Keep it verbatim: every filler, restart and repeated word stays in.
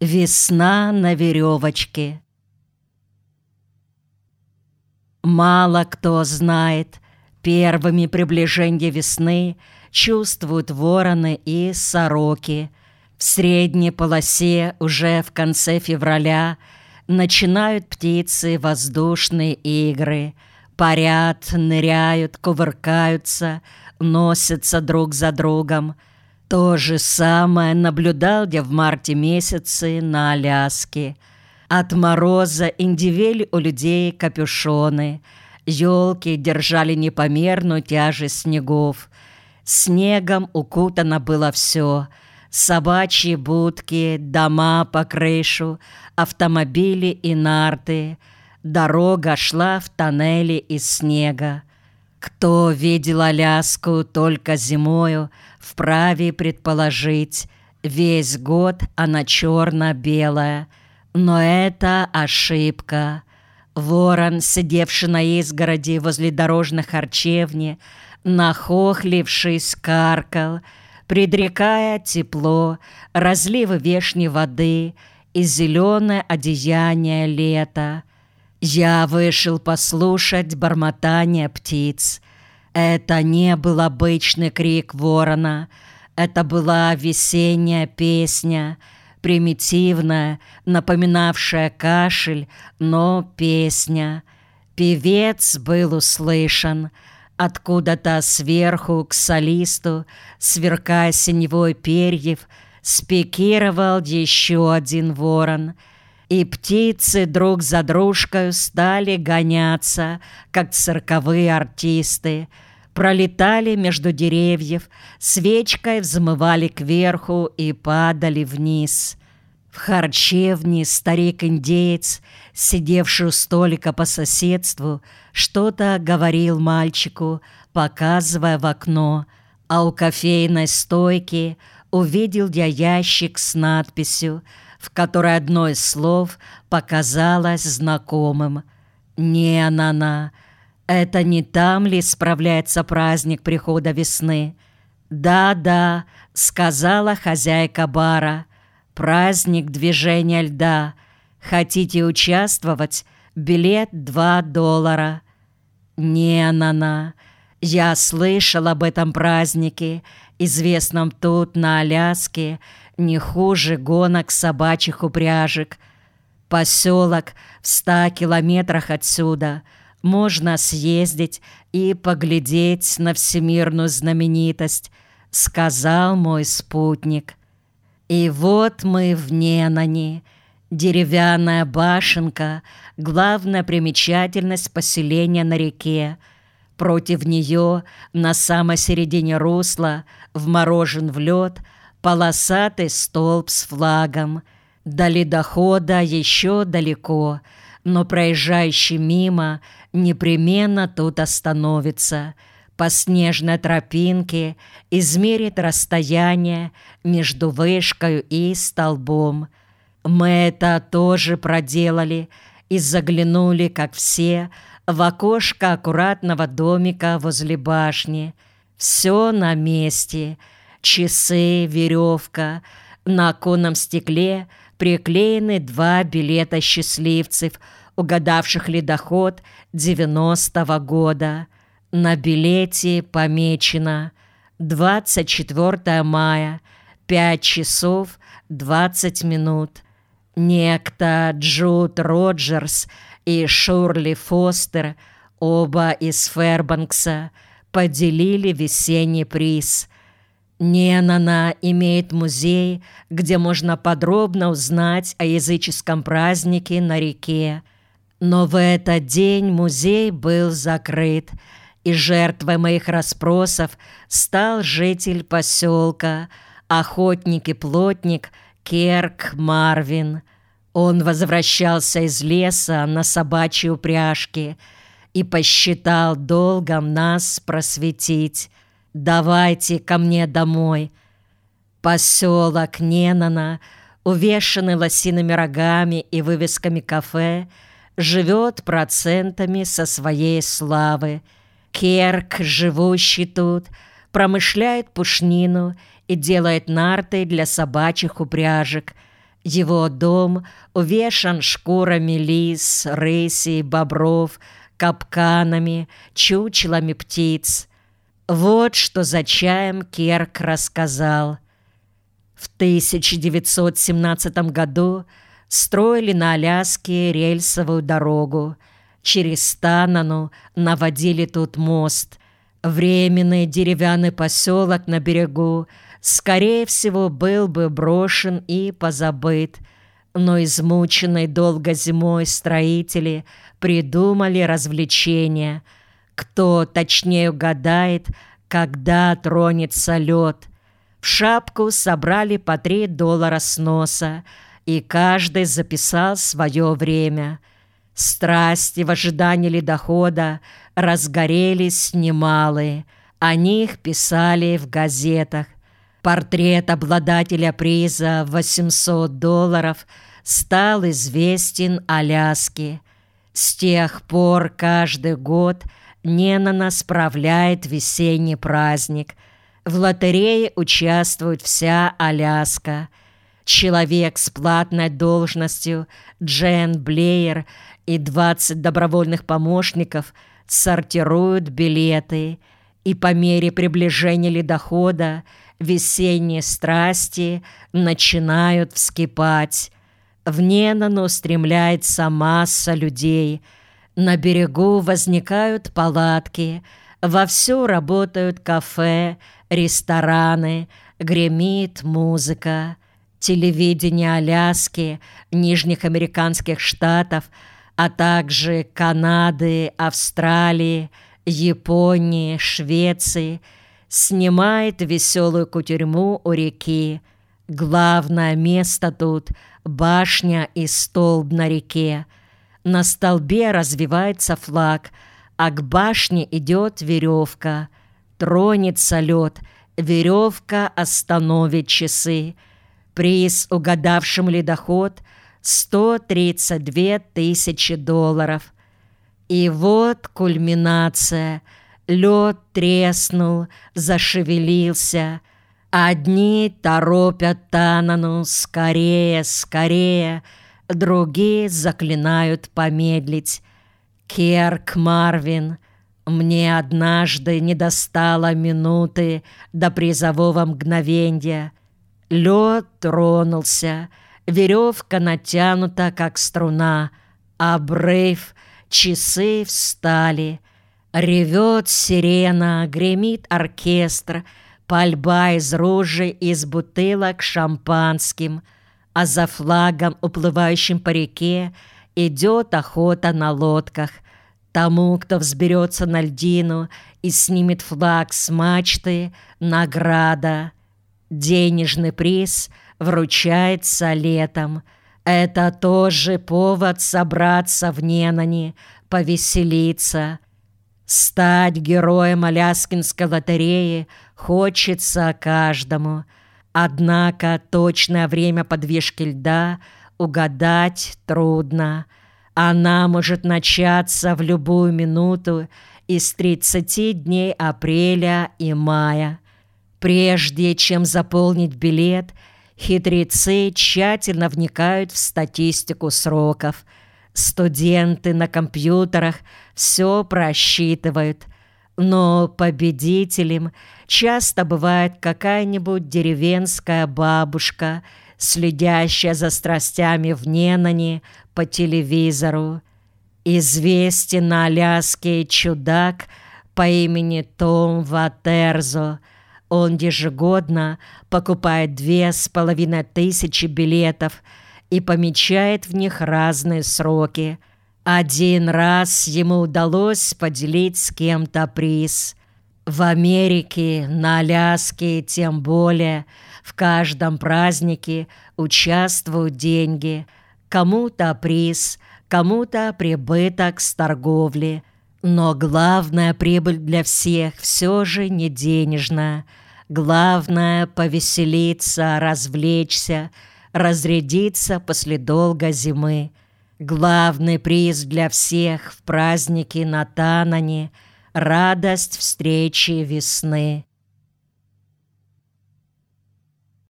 Весна на веревочке. Мало кто знает, первыми приближение весны чувствуют вороны и сороки. В средней полосе уже в конце февраля начинают птицы воздушные игры. Парят, ныряют, кувыркаются, носятся друг за другом. То же самое наблюдал я в марте месяце на Аляске. От мороза индивели у людей капюшоны. Елки держали непомерную тяжесть снегов. Снегом укутано было все. Собачьи будки, дома по крышу, автомобили и нарты. Дорога шла в тоннели из снега. Кто видел Аляску только зимою, вправе предположить, весь год она черно-белая. Но это ошибка. Ворон, сидевший на изгороди возле дорожной харчевни, нахохлившись, каркал, предрекая тепло, разливы вешней воды и зеленое одеяние лета. Я вышел послушать бормотание птиц. Это не был обычный крик ворона, это была весенняя песня, примитивная, напоминавшая кашель, но песня. Певец был услышан. Откуда-то сверху к солисту, сверкая синевой перьев, спикировал еще один ворон. И птицы друг за дружкой стали гоняться, как цирковые артисты. Пролетали между деревьев, свечкой взмывали кверху и падали вниз. В харчевне старик-индеец, сидевший у столика по соседству, что-то говорил мальчику, показывая в окно, а у кофейной стойки увидел я ящик с надписью, в которой одно из слов показалось знакомым. «Не-на-на». Это не там ли справляется праздник прихода весны? «Да-да», — сказала хозяйка бара, — «праздник движения льда. Хотите участвовать? Билет два доллара». «Не-на-на». Я слышал об этом празднике, известном тут, на Аляске, не хуже гонок собачьих упряжек. Поселок в ста километрах отсюда. Можно съездить и поглядеть на всемирную знаменитость, сказал мой спутник. И вот мы в Ненани. Деревянная башенка, главная примечательность поселения на реке. Против нее, на самой середине русла, вморожен в лед полосатый столб с флагом. До ледохода еще далеко, но проезжающий мимо непременно тут остановится. По снежной тропинке измерит расстояние между вышкой и столбом. Мы это тоже проделали и заглянули, как все, в окошко аккуратного домика возле башни. Все на месте. Часы, веревка. На оконном стекле приклеены два билета счастливцев, угадавших ледоход девяностого года. На билете помечено двадцать четвёртого мая, пять часов двадцать минут. Некто Джуд Роджерс и Шурли Фостер, оба из Фэрбанкса, поделили весенний приз. Ненана имеет музей, где можно подробно узнать о языческом празднике на реке. Но в этот день музей был закрыт, и жертвой моих расспросов стал житель поселка, охотник и плотник Керк Марвин. Он возвращался из леса на собачьей упряжке и посчитал долгом нас просветить. «Давайте ко мне домой». Поселок Ненана, увешанный лосиными рогами и вывесками кафе, живет процентами со своей славы. Керк, живущий тут, промышляет пушнину и делает нарты для собачьих упряжек. Его дом увешан шкурами лис, рысей, бобров, капканами, чучелами птиц. Вот что за чаем Керк рассказал. В тысяча девятьсот семнадцатом году строили на Аляске рельсовую дорогу. Через Танану наводили тут мост. Временный деревянный поселок на берегу, скорее всего, был бы брошен и позабыт. Но измученные долго зимой строители придумали развлечения. Кто точнее угадает, когда тронется лед. В шапку собрали по три доллара сноса, и каждый записал свое время. Страсти в ожидании ледохода разгорелись немалые. О них писали в газетах. Портрет обладателя приза в восемьсот долларов стал известен Аляске. С тех пор каждый год Ненана справляет весенний праздник. В лотерее участвует вся Аляска. Человек с платной должностью Джен Блеер и двадцать добровольных помощников сортируют билеты, и по мере приближения ледохода весенние страсти начинают вскипать. В Ненану устремляется масса людей. На берегу возникают палатки, вовсю работают кафе, рестораны, гремит музыка. Телевидение Аляски, Нижних Американских Штатов, а также Канады, Австралии, Японии, Швеции снимает веселую кутерьму у реки. Главное место тут — башня и столб на реке. На столбе развивается флаг, а к башне идет веревка. Тронется лед, веревка остановит часы. Приз угадавшим ледоход — сто тридцать две тысячи долларов. И вот кульминация. Лед треснул, зашевелился. Одни торопят Танану скорее, скорее, другие заклинают помедлить. Керк Марвин: мне однажды не достало минуты до призового мгновенья. Лед тронулся, веревка натянута, как струна, обрыв, часы встали. Ревет сирена, гремит оркестр, пальба из ружей, из бутылок шампанским, а за флагом, уплывающим по реке, идет охота на лодках. Тому, кто взберется на льдину и снимет флаг с мачты, награда. Денежный приз вручается летом. Это тоже повод собраться в Ненане, повеселиться. Стать героем Аляскинской лотереи хочется каждому. Однако точное время подвижки льда угадать трудно. Она может начаться в любую минуту из тридцати дней апреля и мая. Прежде чем заполнить билет, хитрецы тщательно вникают в статистику сроков. Студенты на компьютерах все просчитывают, но победителем часто бывает какая-нибудь деревенская бабушка, следящая за страстями в Ненане по телевизору. Известен на Аляске чудак по имени Том Ватерзо. Он ежегодно покупает две с половиной тысячи билетов и помечает в них разные сроки. Один раз ему удалось поделить с кем-то приз. В Америке, на Аляске тем более, в каждом празднике участвуют деньги. Кому-то приз, кому-то прибыток с торговли. Но главная прибыль для всех все же не денежная. Главное — повеселиться, развлечься, разрядиться после долгой зимы. Главный приз для всех в празднике на Танане — радость встречи весны.